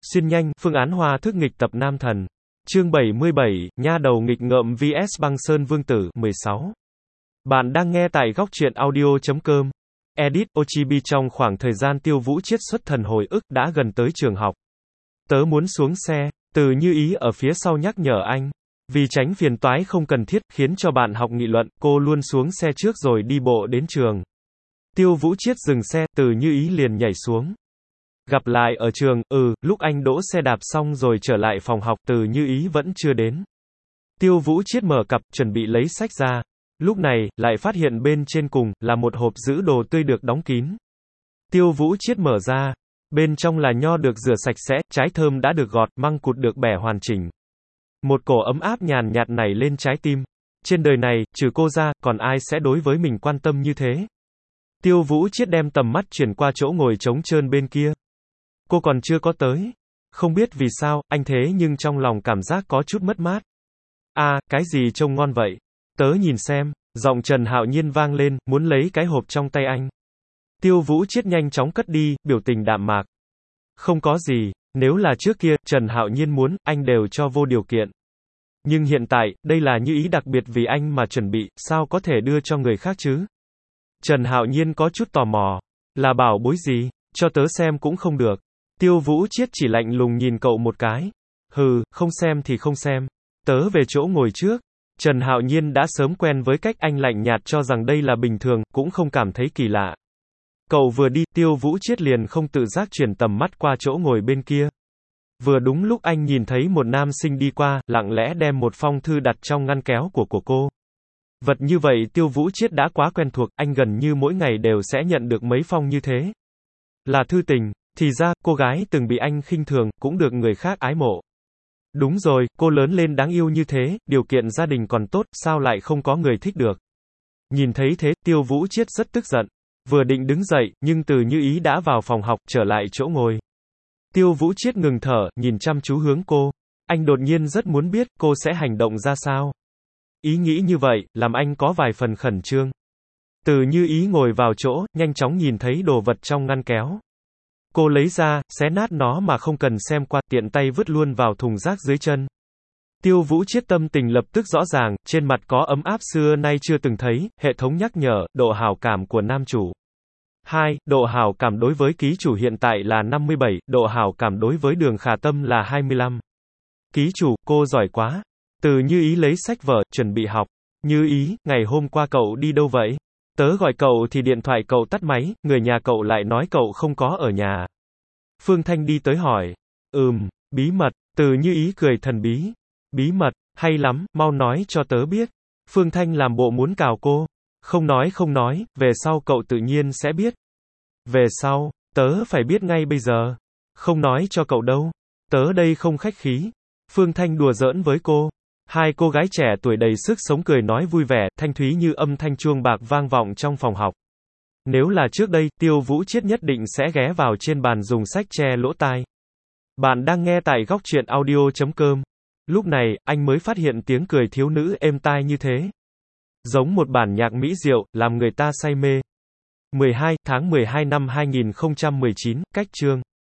Xuyên nhanh, phương án Hoa thức nghịch tập Nam Thần. Chương 77, nha đầu nghịch ngợm vs Băng Sơn Vương Tử, 16. Bạn đang nghe tại góc truyện audio.com. Edit, Ochibi trong khoảng thời gian Tiêu Vũ Chiết xuất thần hồi ức đã gần tới trường học. Tớ muốn xuống xe, Từ Như Ý ở phía sau nhắc nhở anh. Vì tránh phiền toái không cần thiết, khiến cho bạn học nghị luận, cô luôn xuống xe trước rồi đi bộ đến trường. Tiêu Vũ Chiết dừng xe, Từ Như Ý liền nhảy xuống. Gặp lại ở trường, lúc anh đỗ xe đạp xong rồi trở lại phòng học, Từ Như Ý vẫn chưa đến. Tiêu Vũ Chiết mở cặp, chuẩn bị lấy sách ra. Lúc này, lại phát hiện bên trên cùng, là một hộp giữ đồ tươi được đóng kín. Tiêu Vũ Chiết mở ra. Bên trong là nho được rửa sạch sẽ, trái thơm đã được gọt, măng cụt được bẻ hoàn chỉnh. Một cổ ấm áp nhàn nhạt nảy lên trái tim. Trên đời này, trừ cô ra, còn ai sẽ đối với mình quan tâm như thế? Tiêu Vũ Chiết đem tầm mắt chuyển qua chỗ ngồi trống trơn bên kia. Cô còn chưa có tới. Không biết vì sao, anh thế nhưng trong lòng cảm giác có chút mất mát. Cái gì trông ngon vậy? Tớ nhìn xem. Giọng Trần Hạo Nhiên vang lên, muốn lấy cái hộp trong tay anh. Tiêu Vũ Chiết nhanh chóng cất đi, biểu tình đạm mạc. Không có gì, nếu là trước kia, Trần Hạo Nhiên muốn, anh đều cho vô điều kiện. Nhưng hiện tại, đây là Như Ý đặc biệt vì anh mà chuẩn bị, sao có thể đưa cho người khác chứ? Trần Hạo Nhiên có chút tò mò. Là bảo bối gì? Cho tớ xem cũng không được. Tiêu Vũ Chiết chỉ lạnh lùng nhìn cậu một cái. Không xem thì không xem. Tớ về chỗ ngồi trước. Trần Hạo Nhiên đã sớm quen với cách anh lạnh nhạt cho rằng đây là bình thường, cũng không cảm thấy kỳ lạ. Cậu vừa đi, Tiêu Vũ Chiết liền không tự giác chuyển tầm mắt qua chỗ ngồi bên kia. Vừa đúng lúc anh nhìn thấy một nam sinh đi qua, lặng lẽ đem một phong thư đặt trong ngăn kéo của cô. Vật như vậy Tiêu Vũ Chiết đã quá quen thuộc, anh gần như mỗi ngày đều sẽ nhận được mấy phong như thế. Là thư tình, thì ra, cô gái từng bị anh khinh thường, cũng được người khác ái mộ. Đúng rồi, cô lớn lên đáng yêu như thế, điều kiện gia đình còn tốt, sao lại không có người thích được. Nhìn thấy thế, Tiêu Vũ Chiết rất tức giận. Vừa định đứng dậy, nhưng Từ Như Ý đã vào phòng học, trở lại chỗ ngồi. Tiêu Vũ Chiết ngừng thở, nhìn chăm chú hướng cô. Anh đột nhiên rất muốn biết, cô sẽ hành động ra sao. Ý nghĩ như vậy, làm anh có vài phần khẩn trương. Từ Như Ý ngồi vào chỗ, nhanh chóng nhìn thấy đồ vật trong ngăn kéo. Cô lấy ra, xé nát nó mà không cần xem qua, tiện tay vứt luôn vào thùng rác dưới chân. Tiêu Vũ Chiết tâm tình lập tức rõ ràng, trên mặt có ấm áp xưa nay chưa từng thấy, hệ thống nhắc nhở, độ hảo cảm của nam chủ. 2. Độ hảo cảm đối với ký chủ hiện tại là 57, độ hảo cảm đối với Đường Khả Tâm là 25. Ký chủ, cô giỏi quá. Từ Như Ý lấy sách vở, chuẩn bị học. Như Ý, ngày hôm qua cậu đi đâu vậy? Tớ gọi cậu thì điện thoại cậu tắt máy, người nhà cậu lại nói cậu không có ở nhà. Phương Thanh đi tới hỏi. Bí mật. Từ Như Ý cười thần bí. Bí mật, hay lắm, mau nói cho tớ biết. Phương Thanh làm bộ muốn cào cô. Không nói, về sau cậu tự nhiên sẽ biết. Về sau, tớ phải biết ngay bây giờ. Không nói cho cậu đâu. Tớ đây không khách khí. Phương Thanh đùa giỡn với cô. Hai cô gái trẻ tuổi đầy sức sống cười nói vui vẻ, thanh thúy như âm thanh chuông bạc vang vọng trong phòng học. Nếu là trước đây, Tiêu Vũ Chiết nhất định sẽ ghé vào trên bàn dùng sách che lỗ tai. Bạn đang nghe tại góc truyện audio.com. Lúc này, anh mới phát hiện tiếng cười thiếu nữ êm tai như thế. Giống một bản nhạc mỹ diệu, làm người ta say mê. 12 tháng 12 năm 2019, cách chương.